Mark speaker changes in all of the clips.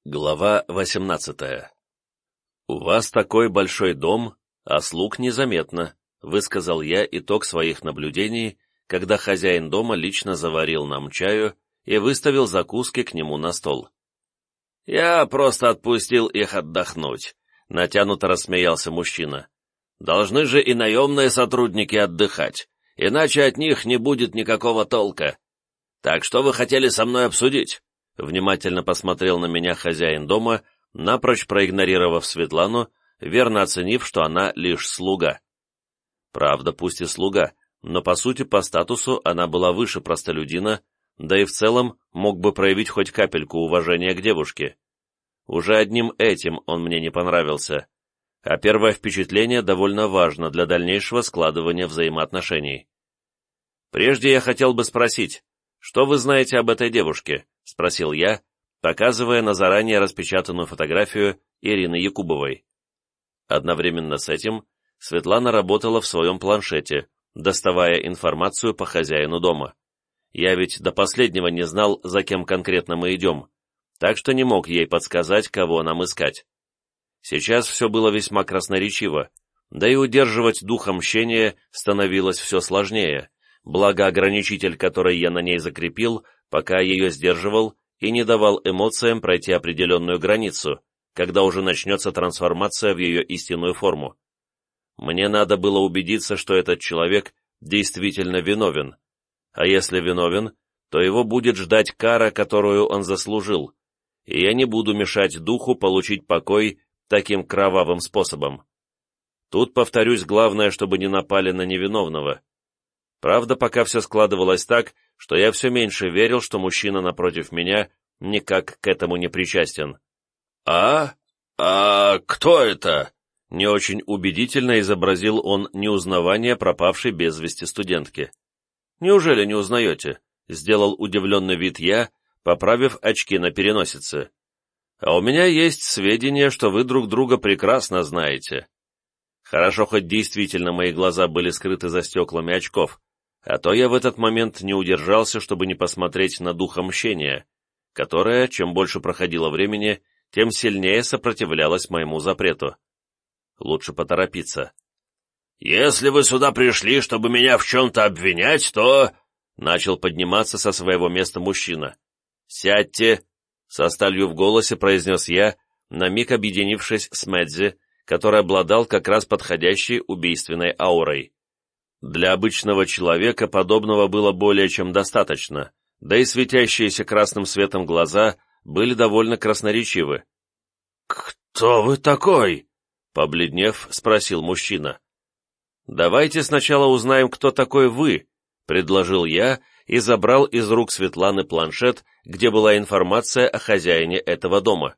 Speaker 1: Глава 18. «У вас такой большой дом, а слуг незаметно», — высказал я итог своих наблюдений, когда хозяин дома лично заварил нам чаю и выставил закуски к нему на стол. «Я просто отпустил их отдохнуть», — натянуто рассмеялся мужчина. «Должны же и наемные сотрудники отдыхать, иначе от них не будет никакого толка. Так что вы хотели со мной обсудить?» Внимательно посмотрел на меня хозяин дома, напрочь проигнорировав Светлану, верно оценив, что она лишь слуга. Правда, пусть и слуга, но по сути по статусу она была выше простолюдина, да и в целом мог бы проявить хоть капельку уважения к девушке. Уже одним этим он мне не понравился, а первое впечатление довольно важно для дальнейшего складывания взаимоотношений. Прежде я хотел бы спросить, что вы знаете об этой девушке? — спросил я, показывая на заранее распечатанную фотографию Ирины Якубовой. Одновременно с этим Светлана работала в своем планшете, доставая информацию по хозяину дома. Я ведь до последнего не знал, за кем конкретно мы идем, так что не мог ей подсказать, кого нам искать. Сейчас все было весьма красноречиво, да и удерживать дух мщения становилось все сложнее, благо ограничитель, который я на ней закрепил, пока ее сдерживал и не давал эмоциям пройти определенную границу, когда уже начнется трансформация в ее истинную форму. Мне надо было убедиться, что этот человек действительно виновен, а если виновен, то его будет ждать кара, которую он заслужил, и я не буду мешать духу получить покой таким кровавым способом. Тут, повторюсь, главное, чтобы не напали на невиновного. Правда, пока все складывалось так, что я все меньше верил, что мужчина напротив меня никак к этому не причастен. «А кто это?» Не очень убедительно изобразил он неузнавание пропавшей без вести студентки. «Неужели не узнаете?» — сделал удивленный вид я, поправив очки на переносице. «А у меня есть сведения, что вы друг друга прекрасно знаете». Хорошо, хоть действительно мои глаза были скрыты за стеклами очков, а то я в этот момент не удержался, чтобы не посмотреть на духа мщения, которое, чем больше проходило времени, тем сильнее сопротивлялось моему запрету. Лучше поторопиться. «Если вы сюда пришли, чтобы меня в чем-то обвинять, то...» Начал подниматься со своего места мужчина. «Сядьте!» — со сталью в голосе произнес я, на миг объединившись с Мэдзи, который обладал как раз подходящей убийственной аурой. Для обычного человека подобного было более чем достаточно, да и светящиеся красным светом глаза были довольно красноречивы. «Кто вы такой?» — побледнев, спросил мужчина. «Давайте сначала узнаем, кто такой вы», — предложил я и забрал из рук Светланы планшет, где была информация о хозяине этого дома.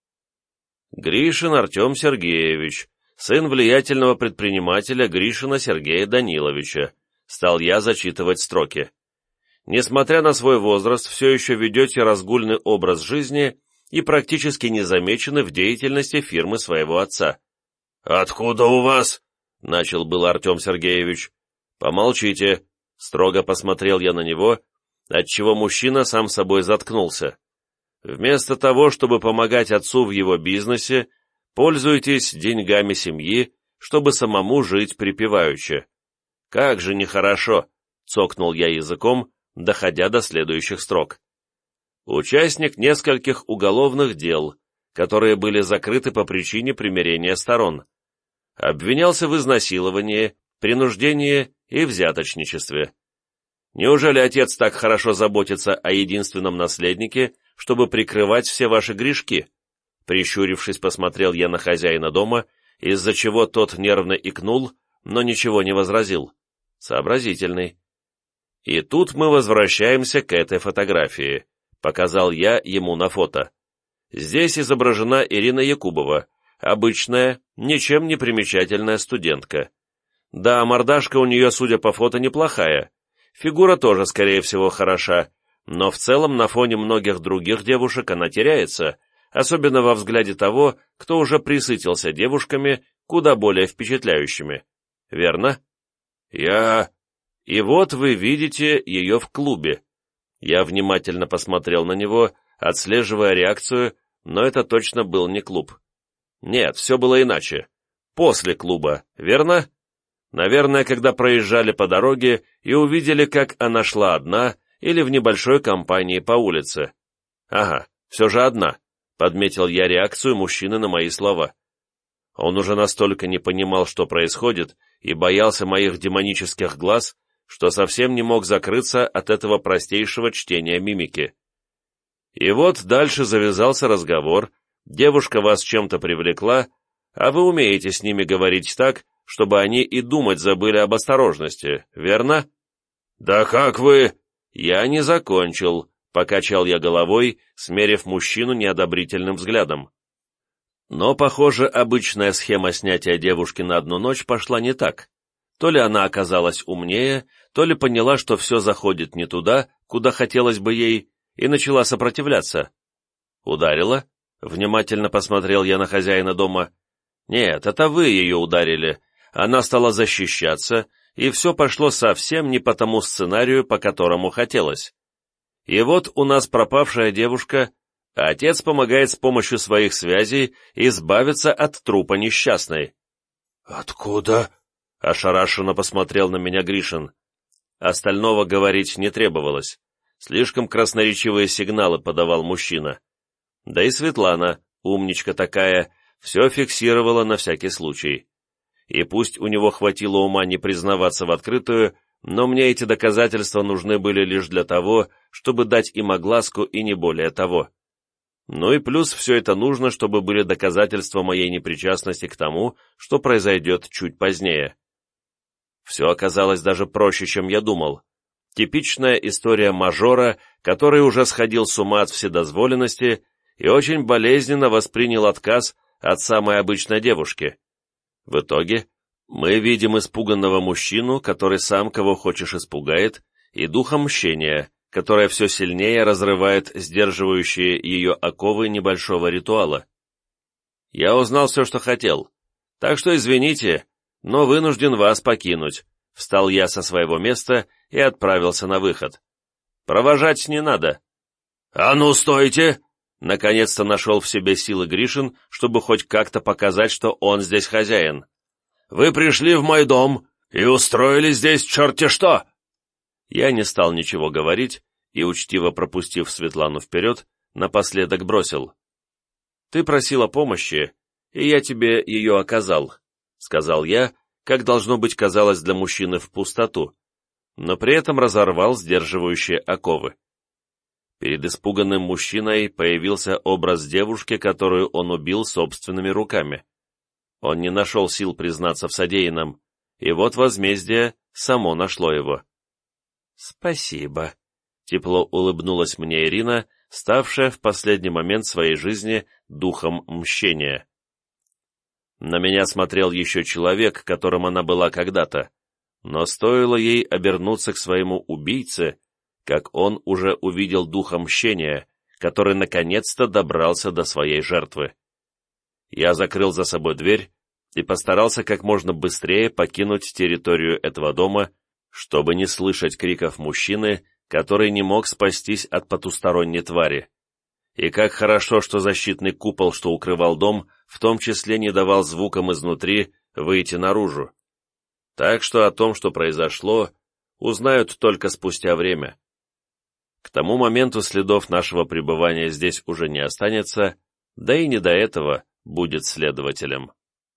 Speaker 1: «Гришин Артем Сергеевич, сын влиятельного предпринимателя Гришина Сергея Даниловича», стал я зачитывать строки. «Несмотря на свой возраст, все еще ведете разгульный образ жизни и практически не замечены в деятельности фирмы своего отца». «Откуда у вас?» — начал был Артем Сергеевич. «Помолчите», — строго посмотрел я на него, отчего мужчина сам собой заткнулся. «Вместо того, чтобы помогать отцу в его бизнесе, пользуйтесь деньгами семьи, чтобы самому жить припеваючи. Как же нехорошо», — цокнул я языком, доходя до следующих строк. «Участник нескольких уголовных дел, которые были закрыты по причине примирения сторон. Обвинялся в изнасиловании, принуждении и взяточничестве. Неужели отец так хорошо заботится о единственном наследнике, чтобы прикрывать все ваши грешки?» Прищурившись, посмотрел я на хозяина дома, из-за чего тот нервно икнул, но ничего не возразил. Сообразительный. И тут мы возвращаемся к этой фотографии. Показал я ему на фото. Здесь изображена Ирина Якубова, обычная, ничем не примечательная студентка. Да, мордашка у нее, судя по фото, неплохая. Фигура тоже, скорее всего, хороша, но в целом на фоне многих других девушек она теряется, особенно во взгляде того, кто уже присытился девушками куда более впечатляющими. Верно? И вот вы видите ее в клубе. Я внимательно посмотрел на него, отслеживая реакцию, но это точно был не клуб. Нет, все было иначе. После клуба, верно? Наверное, когда проезжали по дороге и увидели, как она шла одна или в небольшой компании по улице. Ага, все же одна, подметил я реакцию мужчины на мои слова. Он уже настолько не понимал, что происходит, и боялся моих демонических глаз, что совсем не мог закрыться от этого простейшего чтения мимики. И вот дальше завязался разговор, девушка вас чем-то привлекла, а вы умеете с ними говорить так, чтобы они и думать забыли об осторожности, верно? «Да как вы...» «Я не закончил», — покачал я головой, смерив мужчину неодобрительным взглядом. Но, похоже, обычная схема снятия девушки на одну ночь пошла не так. То ли она оказалась умнее, то ли поняла, что все заходит не туда, куда хотелось бы ей, и начала сопротивляться. «Ударила?» — внимательно посмотрел я на хозяина дома. «Нет, это вы ее ударили. Она стала защищаться, и все пошло совсем не по тому сценарию, по которому хотелось. И вот у нас пропавшая девушка, а отец помогает с помощью своих связей избавиться от трупа несчастной».
Speaker 2: «Откуда?» — ошарашенно посмотрел на меня Гришин.
Speaker 1: Остального говорить не требовалось. Слишком красноречивые сигналы подавал мужчина. Да и Светлана, умничка такая, все фиксировала на всякий случай. И пусть у него хватило ума не признаваться в открытую, но мне эти доказательства нужны были лишь для того, чтобы дать им огласку и не более того. Ну и плюс все это нужно, чтобы были доказательства моей непричастности к тому, что произойдет чуть позднее. Все оказалось даже проще, чем я думал. Типичная история мажора, который уже сходил с ума от вседозволенности и очень болезненно воспринял отказ от самой обычной девушки. В итоге мы видим испуганного мужчину, который сам кого хочешь испугает, и духа мщения, которое все сильнее разрывает сдерживающие ее оковы небольшого ритуала. Я узнал все, что хотел, так что извините, но вынужден вас покинуть. Встал я со своего места и отправился на выход. Провожать не надо.
Speaker 2: «А ну, стойте!»
Speaker 1: Наконец-то нашел в себе силы Гришин, чтобы хоть как-то показать, что он здесь хозяин.
Speaker 2: «Вы пришли в мой дом и устроили здесь черти что!»
Speaker 1: Я не стал ничего говорить и, учтиво пропустив Светлану вперед, напоследок бросил. «Ты просила помощи, и я тебе ее оказал», — сказал я, как должно быть казалось для мужчины в пустоту, но при этом разорвал сдерживающие оковы. Перед испуганным мужчиной появился образ девушки, которую он убил собственными руками. Он не нашел сил признаться в содеянном, и вот возмездие само нашло его. «Спасибо», — тепло улыбнулась мне Ирина, ставшая в последний момент своей жизни духом мщения. На меня смотрел еще человек, которым она была когда-то, но стоило ей обернуться к своему убийце, как он уже увидел духа мщения, который наконец-то добрался до своей жертвы. Я закрыл за собой дверь и постарался как можно быстрее покинуть территорию этого дома, чтобы не слышать криков мужчины, который не мог спастись от потусторонней твари. И как хорошо, что защитный купол, что укрывал дом, в том числе не давал звукам изнутри выйти наружу. Так что о том, что произошло, узнают только спустя время. К тому моменту следов нашего пребывания здесь уже не останется, да и не до этого будет следователем.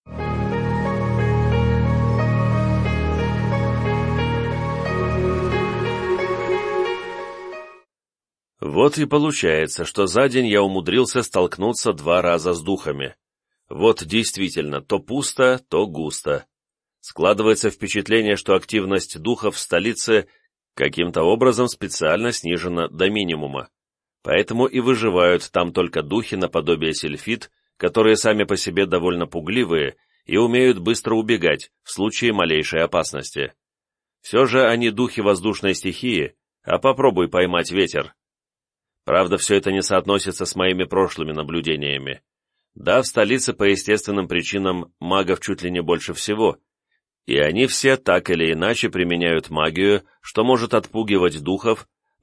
Speaker 1: Вот и получается, что за день я умудрился столкнуться 2 раза с духами. Вот действительно, то пусто, то густо. Складывается впечатление, что активность духов в столице каким-то образом специально снижена до минимума. Поэтому и выживают там только духи наподобие сильфид, которые сами по себе довольно пугливые и умеют быстро убегать в случае малейшей опасности. Все же они духи воздушной стихии, а попробуй поймать ветер. Правда, все это не соотносится с моими прошлыми наблюдениями. Да, в столице по естественным причинам магов чуть ли не больше всего, и они все так или иначе применяют магию, что может отпугивать духов,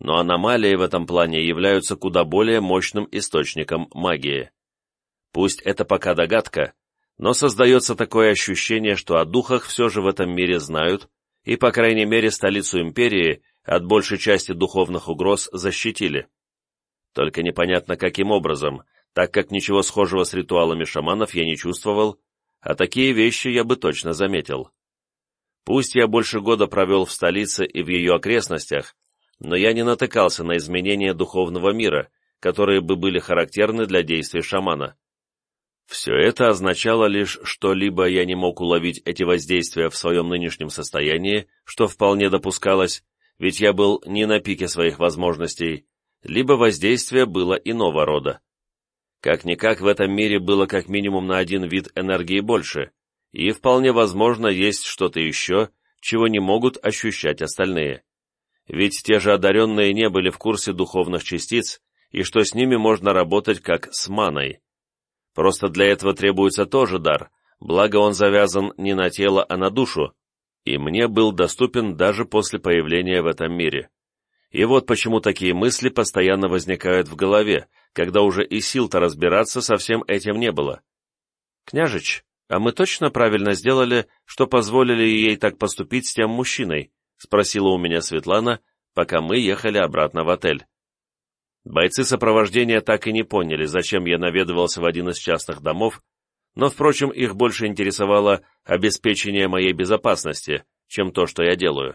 Speaker 1: но аномалии в этом плане являются куда более мощным источником магии. Пусть это пока догадка, но создается такое ощущение, что о духах все же в этом мире знают, и, по крайней мере, столицу империи от большей части духовных угроз защитили. Только непонятно каким образом, так как ничего схожего с ритуалами шаманов я не чувствовал, а такие вещи я бы точно заметил. Пусть я больше года провел в столице и в ее окрестностях, но я не натыкался на изменения духовного мира, которые бы были характерны для действий шамана. Все это означало лишь, что либо я не мог уловить эти воздействия в своем нынешнем состоянии, что вполне допускалось, ведь я был не на пике своих возможностей, либо воздействие было иного рода. Как-никак в этом мире было как минимум на один вид энергии больше, и вполне возможно есть что-то еще, чего не могут ощущать остальные. Ведь те же одаренные не были в курсе духовных частиц, и что с ними можно работать как с маной. Просто для этого требуется тоже дар, благо он завязан не на тело, а на душу, и мне был доступен даже после появления в этом мире. И вот почему такие мысли постоянно возникают в голове, когда уже и сил-то разбираться со всем этим не было. «Княжич, а мы точно правильно сделали, что позволили ей так поступить с тем мужчиной?» — спросила у меня Светлана, пока мы ехали обратно в отель. Бойцы сопровождения так и не поняли, зачем я наведывался в один из частных домов, но, впрочем, их больше интересовало обеспечение моей безопасности, чем то, что я делаю.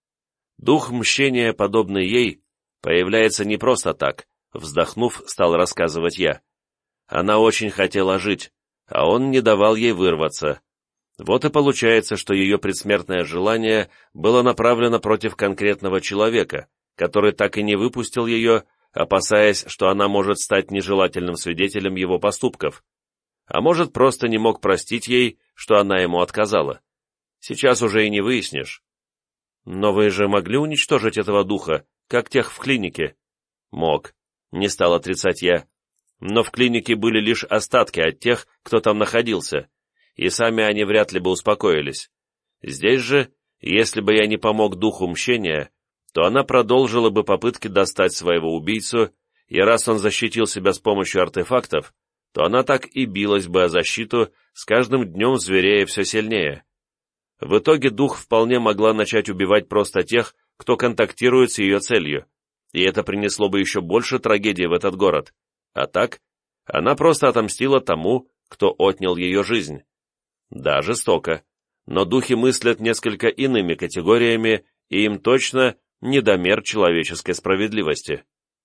Speaker 1: Дух мщения, подобный ей, появляется не просто так, вздохнув, стал рассказывать я. Она очень хотела жить, а он не давал ей вырваться. Вот и получается, что ее предсмертное желание было направлено против конкретного человека, который так и не выпустил ее, опасаясь, что она может стать нежелательным свидетелем его поступков, а может, просто не мог простить ей, что она ему отказала. Сейчас уже и не выяснишь. «Но вы же могли уничтожить этого духа, как тех в клинике?» «Мог», — не стал отрицать я. «Но в клинике были лишь остатки от тех, кто там находился, и сами они вряд ли бы успокоились. Здесь же, если бы я не помог духу мщения, то она продолжила бы попытки достать своего убийцу, и раз он защитил себя с помощью артефактов, то она так и билась бы о защиту, с каждым днем зверея все сильнее. В итоге дух вполне могла начать убивать просто тех, кто контактирует с ее целью, и это принесло бы еще больше трагедий в этот город. А так, она просто отомстила тому, кто отнял ее жизнь. Да, жестоко, но духи мыслят несколько иными категориями, и им точно недомер человеческой справедливости.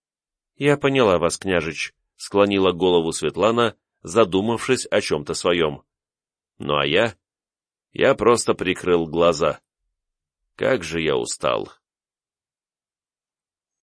Speaker 1: «Я поняла вас, княжич», — склонила голову Светлана, задумавшись о чем-то своем. Ну а я просто прикрыл глаза. Как же я устал.